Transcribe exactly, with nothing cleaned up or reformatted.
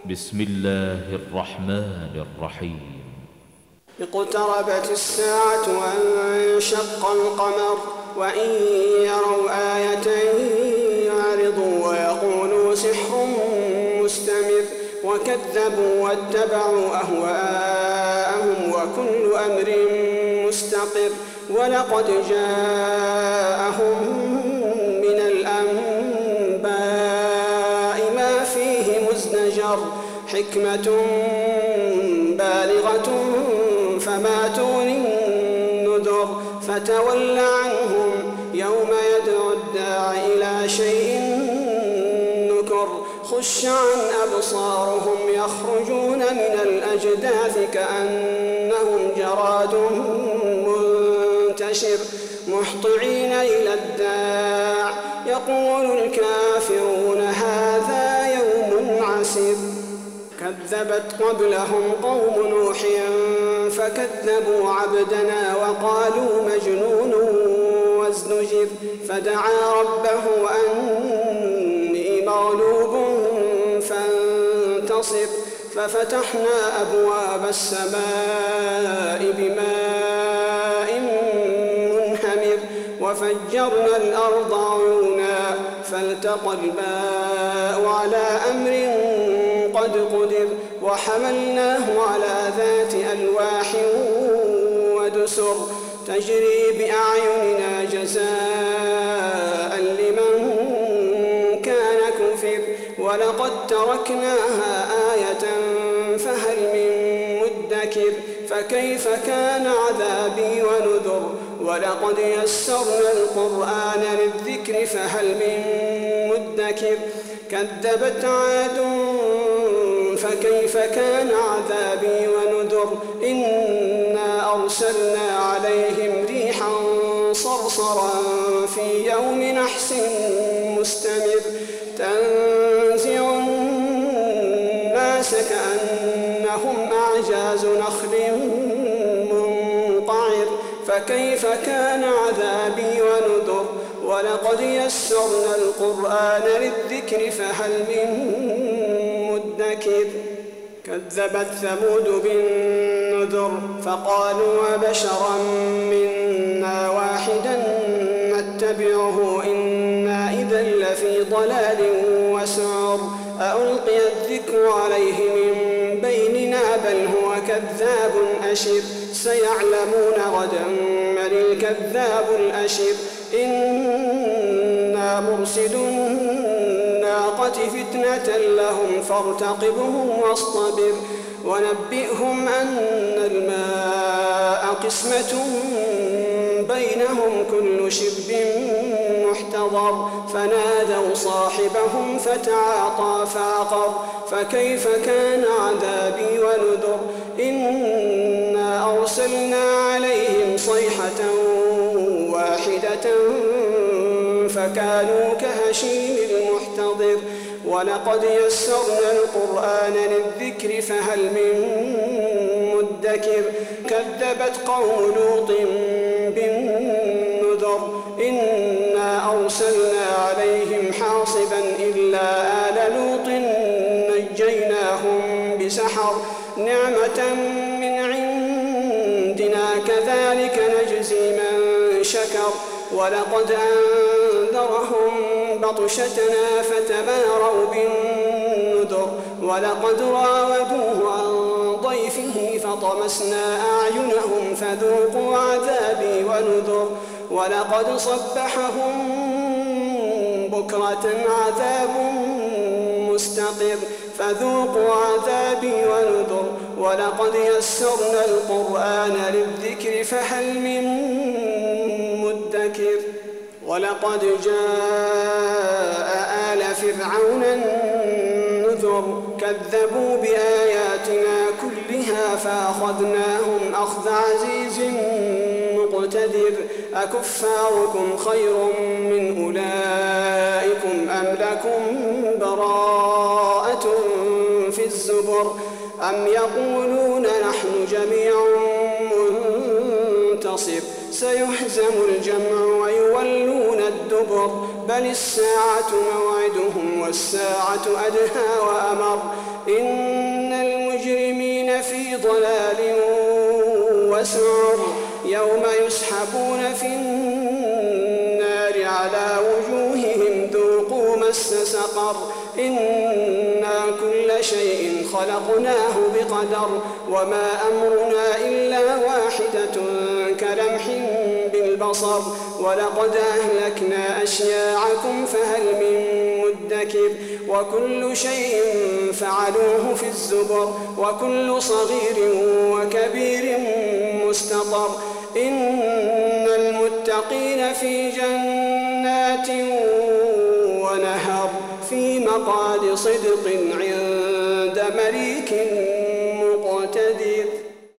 بسم الله الرحمن الرحيم. اقتربت الساعة وانشق القمر وإن يروا آية يعرضوا ويقولوا سحر مستمر وكذبوا واتبعوا أهواءهم وكل أمر مستقر ولقد جاءهم من الأنباء ما فيه مزدجر حكمة بالغة فما تغني النذر فتول عنهم يوم يدعو الداع إلى شيء نكر خش عن أبصارهم يخرجون من الأجداث كأنهم جراد منتشر مهطعين إلى الداع يقول الكافرون هذا يوم عسير كذبت قبلهم قوم نوح فكذبوا عبدنا وقالوا مجنون وازدجر فدعا ربه أني مغلوب فانتصر ففتحنا أبواب السماء بماء منهمر وفجرنا الأرض عيونا فالتقى الماء على أمر قد قدر وحملناه على ذات ألواح ودسر تجري بأعيننا جزاء لمن كان كفر ولقد تركناها آية فهل من مدكر فكيف كان عذابي ونذر ولقد يسرنا القرآن للذكر فهل من مدكر كذبت عاد فكيف كان عذابي ونذر إنا أرسلنا عليهم ريحا صرصرا في يوم نحس مستمر تنزع الناس كأنهم أعجاز نخل منقعر فكيف كان عذابي ونذر ولقد يسرنا القرآن للذكر فهل من مدكر كذبت ثمود بالنذر فقالوا وبشرا منا واحدا نتبعه إنا إذا لفي ضلال وسعر ألقي الذكر عليه من بيننا بل هو كذاب أشر سيعلمون غدا من الكذاب الأشر إنا مرسل الناقة فتنة لهم فارتقبهم واصطبر ونبئهم أن الماء قسمة بينهم كل شرب محتضر فنادوا صاحبهم فتعاطى فعقر فكيف كان عذابي ونذر إنا أرسلنا عليهم صيحة واحدة فكانوا كهشيم المحتضر ولقد يسرنا القرآن للذكر فهل من مدكر كذبت قوم لوط بالنذر إنا أرسلنا عليهم حاصبا إلا آل لوط نجيناهم بسحر نعمة من عندنا كذلك نجزي من شكر ولقد أنذرهم بطشتنا فتماروا بالنذر ولقد راودوه عن ضيفه فطمسنا أعينهم فذوقوا عذابي ونذر ولقد صبحهم بكرة عذاب مستقر فذوقوا عذابي ونذر ولقد يسرنا القرآن للذكر فهل من مدكر ولقد جاء آل فرعون النذر كذبوا بآياتنا كلها فأخذناهم أخذ عزيز مقتدر أكفاركم خير من أولئكم أم لكم براءة في الزبر أم يقولون نحن جميع منتصر سيهزم الجمع ويولون الدبر بل الساعة موعدهم والساعة أدهى وأمر إن في ضلال وسعر يوم يسحبون في النار على وجوههم ذوقوا مس سقر إنا كل شيء خلقناه بقدر وما أمرنا إلا واحدة كلمح بالبصر ولقد أهلكنا أشياعكم فهل من مدكر وكل شيء فعلوه في الزبر وكل صغير وكبير مستطر إن المتقين في جنات ونهر في مقعد صدق عند مليك